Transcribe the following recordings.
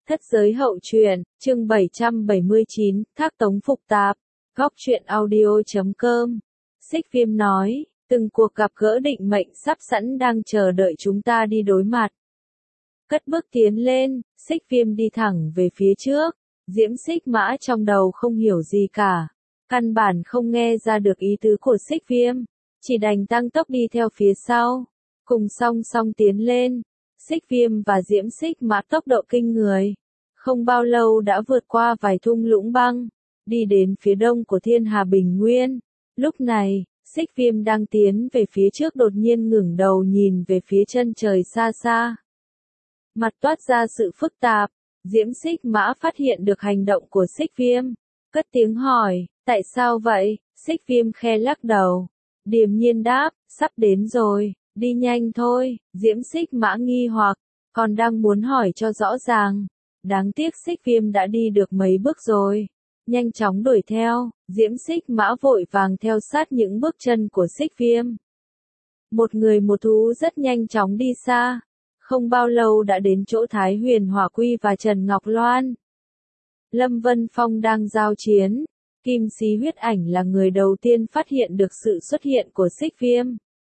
Thất giới hậu truyện, chương 779, thác tống phục tạp, góc truyện audio.com. Xích Viêm nói, từng cuộc gặp gỡ định mệnh sắp sẵn đang chờ đợi chúng ta đi đối mặt. Cất bước tiến lên, Xích Viêm đi thẳng về phía trước, Diễm Xích Mã trong đầu không hiểu gì cả, căn bản không nghe ra được ý tứ của Xích Viêm, chỉ đành tăng tốc đi theo phía sau, cùng song song tiến lên. Xích Viêm và Diễm Xích Mã tốc độ kinh người, không bao lâu đã vượt qua vài thung lũng băng, đi đến phía đông của Thiên Hà Bình Nguyên. Lúc này, Xích Viêm đang tiến về phía trước đột nhiên ngẩng đầu nhìn về phía chân trời xa xa. Mặt toát ra sự phức tạp, Diễm Xích Mã phát hiện được hành động của Xích Viêm, cất tiếng hỏi, tại sao vậy? Xích Viêm khe lắc đầu, điềm nhiên đáp, sắp đến rồi. Đi nhanh thôi, Diễm Xích Mã nghi hoặc, còn đang muốn hỏi cho rõ ràng. Đáng tiếc Xích Viêm đã đi được mấy bước rồi. Nhanh chóng đuổi theo, Diễm Xích Mã vội vàng theo sát những bước chân của Xích Viêm. Một người một thú rất nhanh chóng đi xa. Không bao lâu đã đến chỗ Thái Huyền Hỏa Quy và Trần Ngọc Loan. Lâm Vân Phong đang giao chiến. Kim Xí Huyết Ảnh là người đầu tiên phát hiện được sự xuất hiện của Xích Viêm.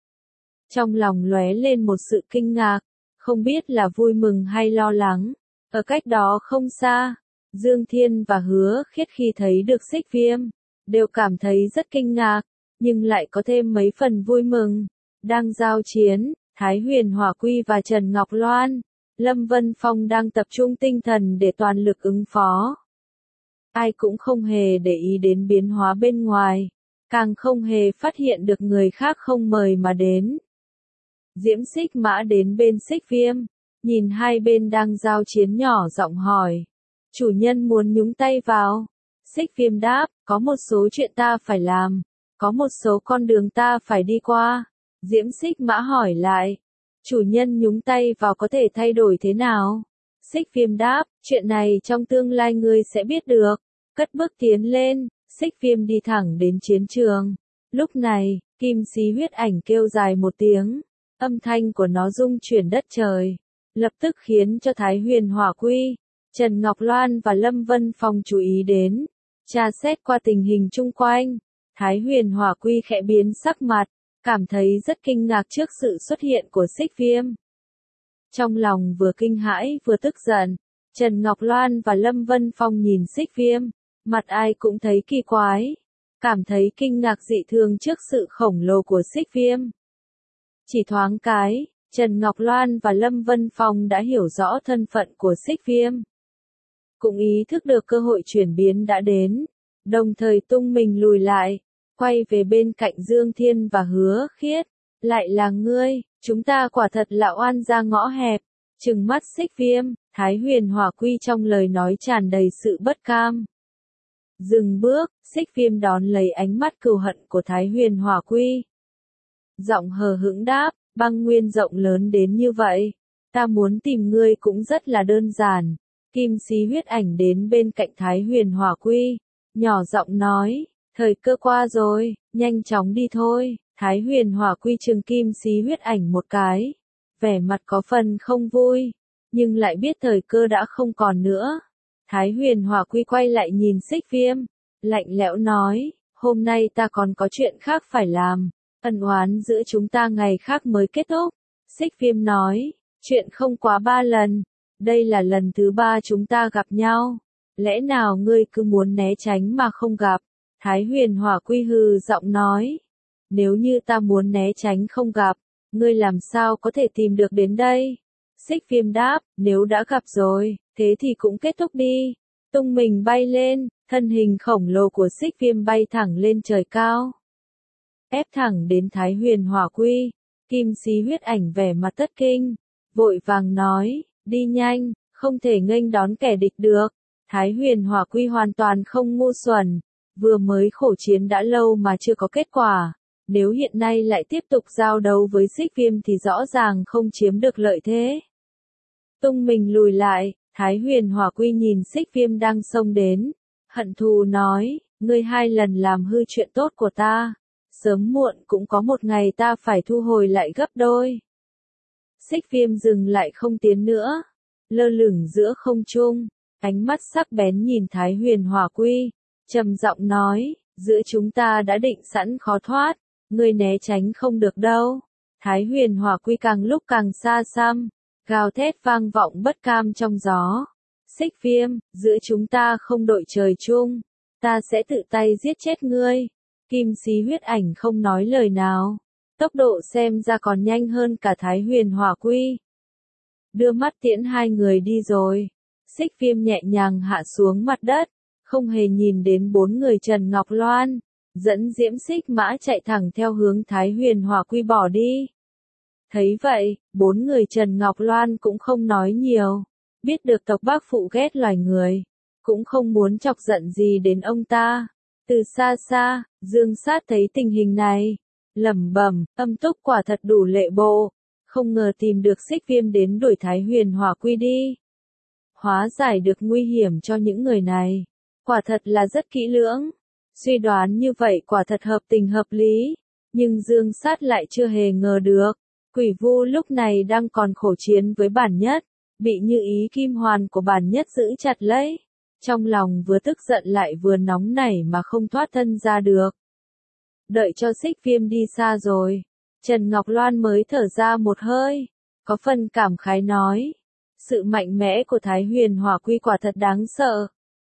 Trong lòng lóe lên một sự kinh ngạc, không biết là vui mừng hay lo lắng. Ở cách đó không xa, Dương Thiên và Hứa Khiết khi thấy được Xích Viêm, đều cảm thấy rất kinh ngạc, nhưng lại có thêm mấy phần vui mừng. Đang giao chiến, Thái Huyền Hỏa Quy và Trần Ngọc Loan, Lâm Vân Phong đang tập trung tinh thần để toàn lực ứng phó. Ai cũng không hề để ý đến biến hóa bên ngoài, càng không hề phát hiện được người khác không mời mà đến. Diễm Xích Mã đến bên Xích Viêm, nhìn hai bên đang giao chiến nhỏ giọng hỏi. Chủ nhân muốn nhúng tay vào. Xích Viêm đáp, có một số chuyện ta phải làm, có một số con đường ta phải đi qua. Diễm Xích Mã hỏi lại, chủ nhân nhúng tay vào có thể thay đổi thế nào? Xích Viêm đáp, chuyện này trong tương lai ngươi sẽ biết được. Cất bước tiến lên, Xích Viêm đi thẳng đến chiến trường. Lúc này, Kim Xí Huyết Ảnh kêu dài một tiếng. Âm thanh của nó rung chuyển đất trời, lập tức khiến cho Thái Huyền Hỏa Quy, Trần Ngọc Loan và Lâm Vân Phong chú ý đến. Tra xét qua tình hình chung quanh, Thái Huyền Hỏa Quy khẽ biến sắc mặt, cảm thấy rất kinh ngạc trước sự xuất hiện của Xích Viêm. Trong lòng vừa kinh hãi vừa tức giận, Trần Ngọc Loan và Lâm Vân Phong nhìn Xích Viêm, mặt ai cũng thấy kỳ quái, cảm thấy kinh ngạc dị thường trước sự khổng lồ của Xích Viêm. Chỉ thoáng cái, Trần Ngọc Loan và Lâm Vân Phong đã hiểu rõ thân phận của Xích Viêm. Cũng ý thức được cơ hội chuyển biến đã đến, đồng thời tung mình lùi lại, quay về bên cạnh Dương Thiên và Hứa Khiết. Lại là ngươi, chúng ta quả thật là oan gia ngõ hẹp. Trừng mắt Xích Viêm, Thái Huyền Hỏa Quy trong lời nói tràn đầy sự bất cam. Dừng bước, Xích Viêm đón lấy ánh mắt cừu hận của Thái Huyền Hỏa Quy. Giọng hờ hững đáp, băng nguyên rộng lớn đến như vậy, ta muốn tìm ngươi cũng rất là đơn giản. Kim Xí Huyết Ảnh đến bên cạnh Thái Huyền Hỏa Quy, nhỏ giọng nói, thời cơ qua rồi, nhanh chóng đi thôi. Thái Huyền Hỏa Quy trừng Kim Xí Huyết Ảnh một cái, vẻ mặt có phần không vui, nhưng lại biết thời cơ đã không còn nữa. Thái Huyền Hỏa Quy quay lại nhìn Xích Viêm, lạnh lẽo nói, hôm nay ta còn có chuyện khác phải làm. Ân oán giữa chúng ta ngày khác mới kết thúc. Xích Viêm nói, chuyện không quá 3 lần. Đây là lần thứ 3 chúng ta gặp nhau. Lẽ nào ngươi cứ muốn né tránh mà không gặp? Thái Huyền Hỏa Quy hừ giọng nói. Nếu như ta muốn né tránh không gặp, ngươi làm sao có thể tìm được đến đây? Xích Viêm đáp, nếu đã gặp rồi, thế thì cũng kết thúc đi. Tung mình bay lên, thân hình khổng lồ của Xích Viêm bay thẳng lên trời cao. Ép thẳng đến Thái Huyền Hỏa Quy, Kim Xí Huyết Ảnh vẻ mặt thất kinh, vội vàng nói, đi nhanh, không thể nghênh đón kẻ địch được. Thái Huyền Hỏa Quy hoàn toàn không ngu xuẩn, vừa mới khổ chiến đã lâu mà chưa có kết quả, nếu hiện nay lại tiếp tục giao đấu với Xích Viêm thì rõ ràng không chiếm được lợi thế. Tung mình lùi lại, Thái Huyền Hỏa Quy nhìn Xích Viêm đang xông đến, hận thù nói, ngươi 2 lần làm hư chuyện tốt của ta. Sớm muộn cũng có một ngày ta phải thu hồi lại gấp đôi. Xích Viêm dừng lại không tiến nữa. lơ lửng giữa không trung, ánh mắt sắc bén nhìn Thái Huyền Hỏa Quy, trầm giọng nói, giữa chúng ta đã định sẵn khó thoát, ngươi né tránh không được đâu. Thái Huyền Hỏa Quy càng lúc càng xa xăm, gào thét vang vọng bất cam trong gió. Xích Viêm, giữa chúng ta không đội trời chung, ta sẽ tự tay giết chết ngươi. Kim Xí Huyết Ảnh không nói lời nào, tốc độ xem ra còn nhanh hơn cả Thái Huyền Hỏa Quy. Đưa mắt tiễn hai người đi rồi, Xích Viêm nhẹ nhàng hạ xuống mặt đất, không hề nhìn đến bốn người Trần Ngọc Loan, dẫn Diễm Xích Mã chạy thẳng theo hướng Thái Huyền Hỏa Quy bỏ đi. Thấy vậy, bốn người Trần Ngọc Loan cũng không nói nhiều, biết được tộc Bác Phụ ghét loài người, cũng không muốn chọc giận gì đến ông ta. Từ xa xa, Dương Sát thấy tình hình này, lẩm bẩm, Âm Túc quả thật đủ lệ bộ, không ngờ tìm được Xích Viêm đến đuổi Thái Huyền Hỏa Quy đi. Hóa giải được nguy hiểm cho những người này, quả thật là rất kỹ lưỡng. Suy đoán như vậy quả thật hợp tình hợp lý, nhưng Dương Sát lại chưa hề ngờ được, Quỷ Vu lúc này đang còn khổ chiến với bản nhất, bị Như Ý Kim Hoàn của bản nhất giữ chặt lấy. Trong lòng vừa tức giận lại vừa nóng nảy mà không thoát thân ra được. Đợi cho Xích Viêm đi xa rồi, Trần Ngọc Loan mới thở ra một hơi, có phần cảm khái nói, sự mạnh mẽ của Thái Huyền Hỏa Quy quả thật đáng sợ.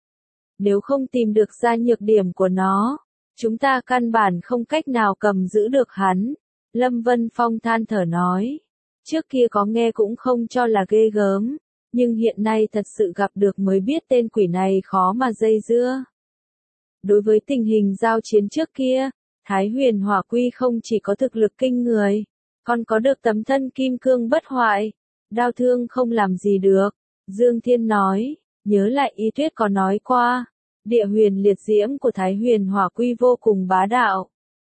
Nếu không tìm được ra nhược điểm của nó, chúng ta căn bản không cách nào cầm giữ được hắn. Lâm Vân Phong than thở nói, trước kia có nghe cũng không cho là ghê gớm, nhưng hiện nay thật sự gặp được mới biết tên quỷ này khó mà dây dưa. Đối với tình hình giao chiến trước kia, Thái Huyền Hỏa Quy không chỉ có thực lực kinh người, còn có được tấm thân kim cương bất hoại, đao thương không làm gì được. Dương Thiên nói, nhớ lại Y Tuyết có nói qua, địa huyền liệt diễm của Thái Huyền Hỏa Quy vô cùng bá đạo,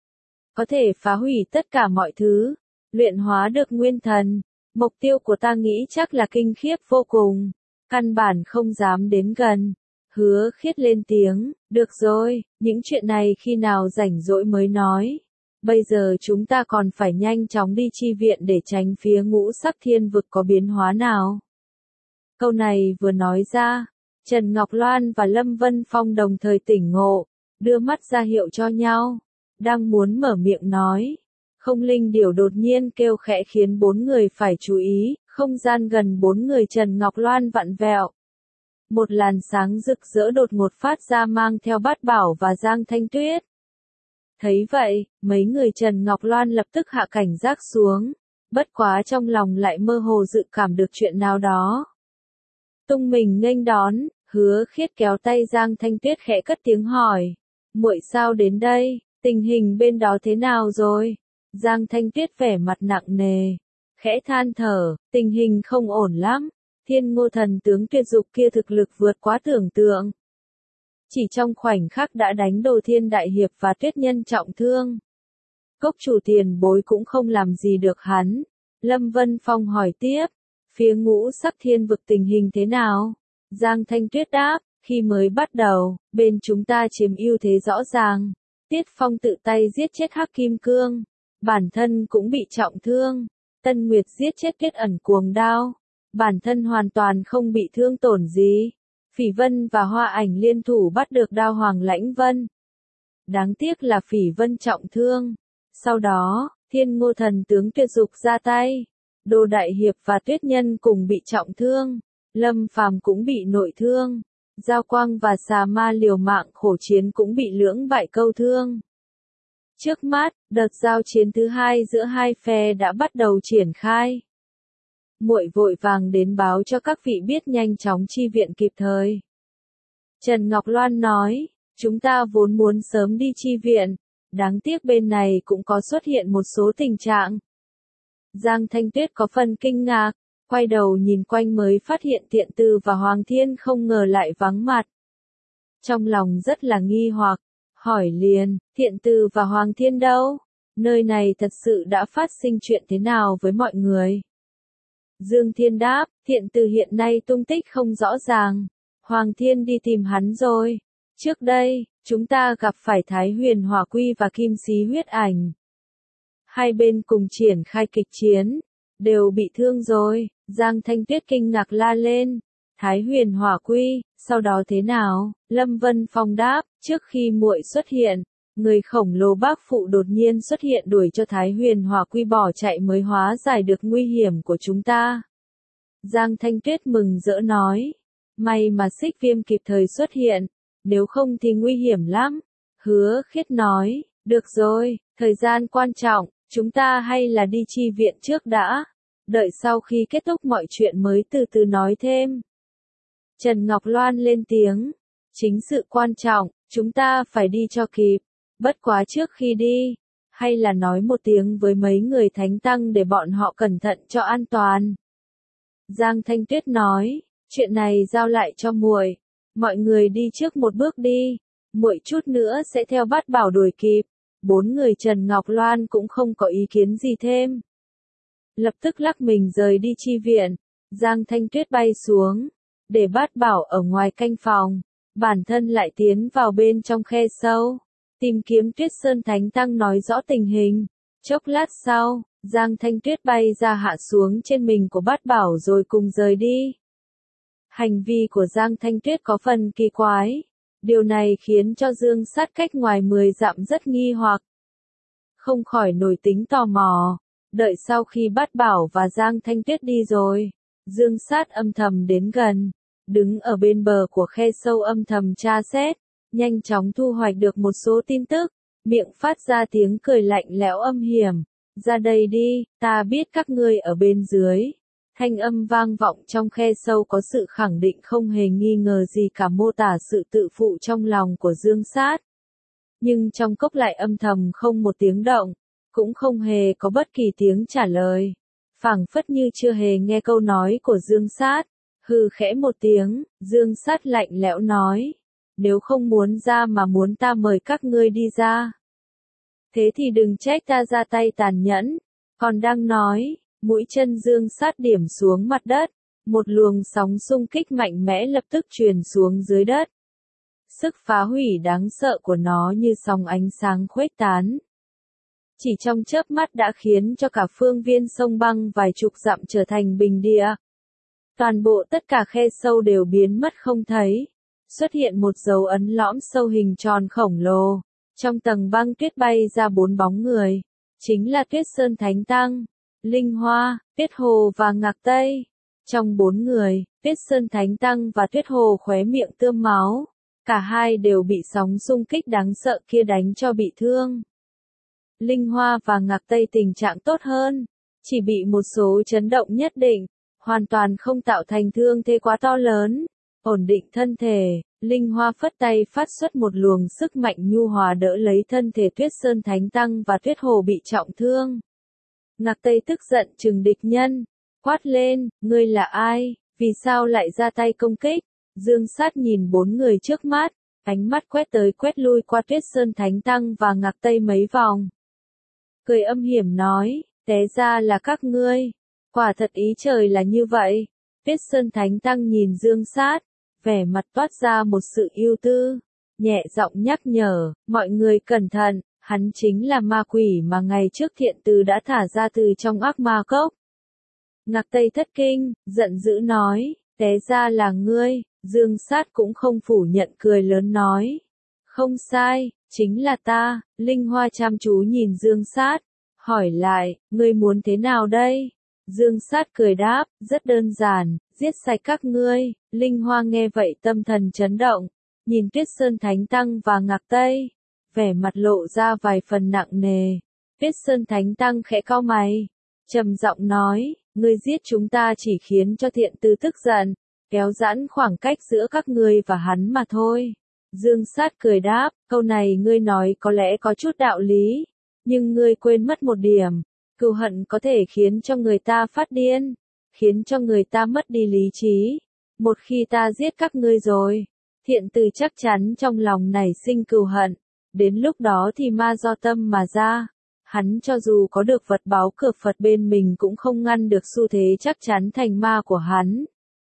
có thể phá hủy tất cả mọi thứ, luyện hóa được nguyên thần. Mục tiêu của ta nghĩ chắc là kinh khiếp vô cùng, căn bản không dám đến gần. Hứa Khiết lên tiếng, được rồi, những chuyện này khi nào rảnh rỗi mới nói. Bây giờ chúng ta còn phải nhanh chóng đi chi viện để tránh phía Ngũ Sắc Thiên Vực có biến hóa nào. Câu này vừa nói ra, Trần Ngọc Loan và Lâm Vân Phong đồng thời tỉnh ngộ, đưa mắt ra hiệu cho nhau, đang muốn mở miệng nói. Không linh điểu đột nhiên kêu khẽ khiến bốn người phải chú ý, không gian gần bốn người Trần Ngọc Loan vặn vẹo. Một làn sáng rực rỡ đột ngột phát ra mang theo Bát Bảo và Giang Thanh Tuyết. Thấy vậy, mấy người Trần Ngọc Loan lập tức hạ cảnh giác xuống, bất quá trong lòng lại mơ hồ dự cảm được chuyện nào đó. Tung mình nghênh đón, Hứa Khiết kéo tay Giang Thanh Tuyết khẽ cất tiếng hỏi, muội sao đến đây, tình hình bên đó thế nào rồi? Giang Thanh Tuyết vẻ mặt nặng nề, khẽ than thở, tình hình không ổn lắm, Thiên Ngô Thần tướng tuyệt dục kia thực lực vượt quá tưởng tượng. Chỉ trong khoảnh khắc đã đánh Đồ Thiên Đại Hiệp và Tuyết Nhân trọng thương. Cốc chủ tiền bối cũng không làm gì được hắn. Lâm Vân Phong hỏi tiếp, phía Ngũ Sắc Thiên Vực tình hình thế nào? Giang Thanh Tuyết đáp, khi mới bắt đầu, bên chúng ta chiếm ưu thế rõ ràng. Tiết Phong tự tay giết chết Hắc Kim Cương, bản thân cũng bị trọng thương. Tân Nguyệt giết chết Tuyết Ẩn cuồng đao, bản thân hoàn toàn không bị thương tổn gì. Phỉ Vân và Hoa Ảnh liên thủ bắt được Đao Hoàng Lãnh Vân. Đáng tiếc là Phỉ Vân trọng thương. Sau đó, Thiên Ngô Thần tướng tuyệt dục ra tay. Đồ Đại Hiệp và Tuyết Nhân cùng bị trọng thương. Lâm Phàm cũng bị nội thương. Giao Quang và Xà Ma liều mạng khổ chiến cũng bị lưỡng bại câu thương. Trước mắt, đợt giao chiến thứ hai giữa hai phe đã bắt đầu triển khai. Muội vội vàng đến báo cho các vị biết nhanh chóng chi viện kịp thời. Trần Ngọc Loan nói, chúng ta vốn muốn sớm đi chi viện, đáng tiếc bên này cũng có xuất hiện một số tình trạng. Giang Thanh Tuyết có phần kinh ngạc, quay đầu nhìn quanh mới phát hiện Thiện Từ và Hoàng Thiên không ngờ lại vắng mặt. Trong lòng rất là nghi hoặc, hỏi liền, Thiện Từ và Hoàng Thiên đâu? Nơi này thật sự đã phát sinh chuyện thế nào với mọi người? Dương Thiên đáp, Thiện Từ hiện nay tung tích không rõ ràng. Hoàng Thiên đi tìm hắn rồi. Trước đây, chúng ta gặp phải Thái Huyền Hỏa Quy và Kim Xí Huyết Ảnh. Hai bên cùng triển khai kịch chiến, đều bị thương rồi. Giang Thanh Tuyết kinh ngạc la lên. Thái Huyền Hỏa Quy, sau đó thế nào? Lâm Vân Phong đáp, trước khi muội xuất hiện, người khổng lồ bác phụ đột nhiên xuất hiện đuổi cho Thái Huyền Hỏa Quy bỏ chạy mới hóa giải được nguy hiểm của chúng ta. Giang Thanh Tuyết mừng rỡ nói, may mà Xích Viêm kịp thời xuất hiện, nếu không thì nguy hiểm lắm. Hứa Khiết nói, được rồi, thời gian quan trọng, chúng ta hay là đi chi viện trước đã, đợi sau khi kết thúc mọi chuyện mới từ từ nói thêm. Trần Ngọc Loan lên tiếng, chính sự quan trọng, chúng ta phải đi cho kịp, bất quá trước khi đi, hay là nói một tiếng với mấy người thánh tăng để bọn họ cẩn thận cho an toàn. Giang Thanh Tuyết nói, chuyện này giao lại cho muội, mọi người đi trước một bước đi, muội chút nữa sẽ theo Bát Bảo đuổi kịp. Bốn người Trần Ngọc Loan cũng không có ý kiến gì thêm. Lập tức lắc mình rời đi chi viện, Giang Thanh Tuyết bay xuống, để Bát Bảo ở ngoài canh phòng, bản thân lại tiến vào bên trong khe sâu, tìm kiếm Tuyết Sơn Thánh Tăng nói rõ tình hình. Chốc lát sau, Giang Thanh Tuyết bay ra hạ xuống trên mình của Bát Bảo rồi cùng rời đi. Hành vi của Giang Thanh Tuyết có phần kỳ quái. Điều này khiến cho Dương Sát cách ngoài 10 dặm rất nghi hoặc. Không khỏi nổi tính tò mò. Đợi sau khi Bát Bảo và Giang Thanh Tuyết đi rồi, Dương Sát âm thầm đến gần, đứng ở bên bờ của khe sâu âm thầm tra xét, nhanh chóng thu hoạch được một số tin tức, miệng phát ra tiếng cười lạnh lẽo âm hiểm. Ra đây đi, ta biết các ngươi ở bên dưới. Thanh âm vang vọng trong khe sâu có sự khẳng định không hề nghi ngờ gì cả mô tả sự tự phụ trong lòng của Dương Sát. Nhưng trong cốc lại âm thầm không một tiếng động, cũng không hề có bất kỳ tiếng trả lời. Phảng phất như chưa hề nghe câu nói của Dương Sát. Hừ khẽ một tiếng, Dương Sát lạnh lẽo nói. Nếu không muốn ra mà muốn ta mời các ngươi đi ra. Thế thì đừng trách ta ra tay tàn nhẫn. Còn đang nói, mũi chân Dương Sát điểm xuống mặt đất, một luồng sóng xung kích mạnh mẽ lập tức truyền xuống dưới đất. Sức phá hủy đáng sợ của nó như sóng ánh sáng khuếch tán. Chỉ trong chớp mắt đã khiến cho cả phương viên sông băng vài chục dặm trở thành bình địa. Toàn bộ tất cả khe sâu đều biến mất không thấy. Xuất hiện một dấu ấn lõm sâu hình tròn khổng lồ. Trong tầng băng tuyết bay ra 4 bóng người. Chính là Tuyết Sơn Thánh Tăng, Linh Hoa, Tuyết Hồ và Ngạc Tây. Trong 4 người, Tuyết Sơn Thánh Tăng và Tuyết Hồ khóe miệng tươm máu. Cả hai đều bị sóng xung kích đáng sợ kia đánh cho bị thương. Linh Hoa và Ngạc Tây tình trạng tốt hơn, chỉ bị một số chấn động nhất định, hoàn toàn không tạo thành thương thế quá to lớn. Ổn định thân thể, Linh Hoa phất tay phát xuất một luồng sức mạnh nhu hòa đỡ lấy thân thể Tuyết Sơn Thánh Tăng và Tuyết Hồ bị trọng thương. Ngạc Tây tức giận trừng địch nhân, quát lên, ngươi là ai, vì sao lại ra tay công kích? Dương Sát nhìn 4 người trước mắt, ánh mắt quét tới quét lui qua Tuyết Sơn Thánh Tăng và Ngạc Tây mấy vòng. Cười âm hiểm nói, té ra là các ngươi, quả thật ý trời là như vậy. Tuyết Sơn Thánh Tăng nhìn Dương Sát, vẻ mặt toát ra một sự ưu tư, nhẹ giọng nhắc nhở, mọi người cẩn thận, hắn chính là ma quỷ mà ngày trước Thiện Từ đã thả ra từ trong ác ma cốc. Ngạc Tây thất kinh, giận dữ nói, té ra là ngươi. Dương Sát cũng không phủ nhận, cười lớn nói, không sai, chính là ta. Linh Hoa chăm chú nhìn Dương Sát, hỏi lại, ngươi muốn thế nào đây? Dương Sát cười đáp, rất đơn giản, giết sạch các ngươi. Linh Hoa nghe vậy tâm thần chấn động, nhìn Tuyết Sơn Thánh Tăng và Ngạc Tây, vẻ mặt lộ ra vài phần nặng nề. Tuyết Sơn Thánh Tăng khẽ cau mày, trầm giọng nói, ngươi giết chúng ta chỉ khiến cho Thiện Từ tức giận, kéo giãn khoảng cách giữa các ngươi và hắn mà thôi. Dương Sát cười đáp, câu này ngươi nói có lẽ có chút đạo lý, nhưng ngươi quên mất một điểm, cừu hận có thể khiến cho người ta phát điên, khiến cho người ta mất đi lý trí. Một khi ta giết các ngươi rồi, Thiện Từ chắc chắn trong lòng nảy sinh cừu hận, đến lúc đó thì ma do tâm mà ra. Hắn cho dù có được vật báu cực Phật bên mình cũng không ngăn được xu thế chắc chắn thành ma của hắn.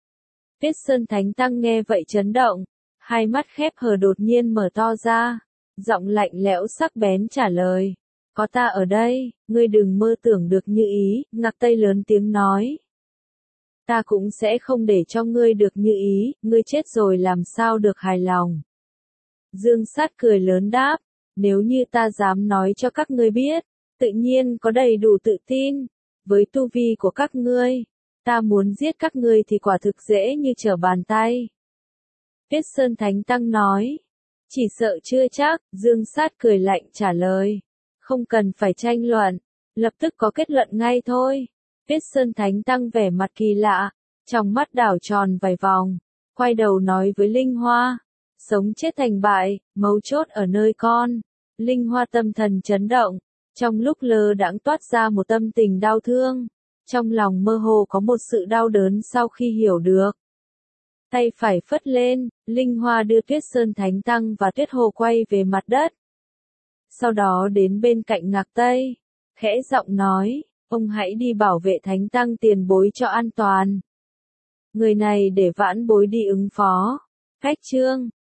Tuyết Sơn Thánh Tăng nghe vậy chấn động, hai mắt khép hờ đột nhiên mở to ra, giọng lạnh lẽo sắc bén trả lời, có ta ở đây, ngươi đừng mơ tưởng được như ý. Ngạc Tây lớn tiếng nói. ta cũng sẽ không để cho ngươi được như ý, ngươi chết rồi làm sao được hài lòng. Dương Sát cười lớn đáp, nếu như ta dám nói cho các ngươi biết, tự nhiên có đầy đủ tự tin, với tu vi của các ngươi, ta muốn giết các ngươi thì quả thực dễ như trở bàn tay. Tuyết Sơn Thánh Tăng nói, chỉ sợ chưa chắc, Dương Sát cười lạnh trả lời, không cần phải tranh luận, lập tức có kết luận ngay thôi. Tuyết Sơn Thánh Tăng vẻ mặt kỳ lạ, trong mắt đảo tròn vài vòng, quay đầu nói với Linh Hoa, sống chết thành bại, mấu chốt ở nơi con. Linh Hoa tâm thần chấn động, trong lúc lơ đãng toát ra một tâm tình đau thương, trong lòng mơ hồ có một sự đau đớn sau khi hiểu được. Tay phải phất lên, Linh Hoa đưa Tuyết Sơn Thánh Tăng và Tuyết Hồ quay về mặt đất. Sau đó đến bên cạnh Ngạc Tây, khẽ giọng nói, ông hãy đi bảo vệ Thánh Tăng tiền bối cho an toàn. Người này để vãn bối đi ứng phó. Khách chương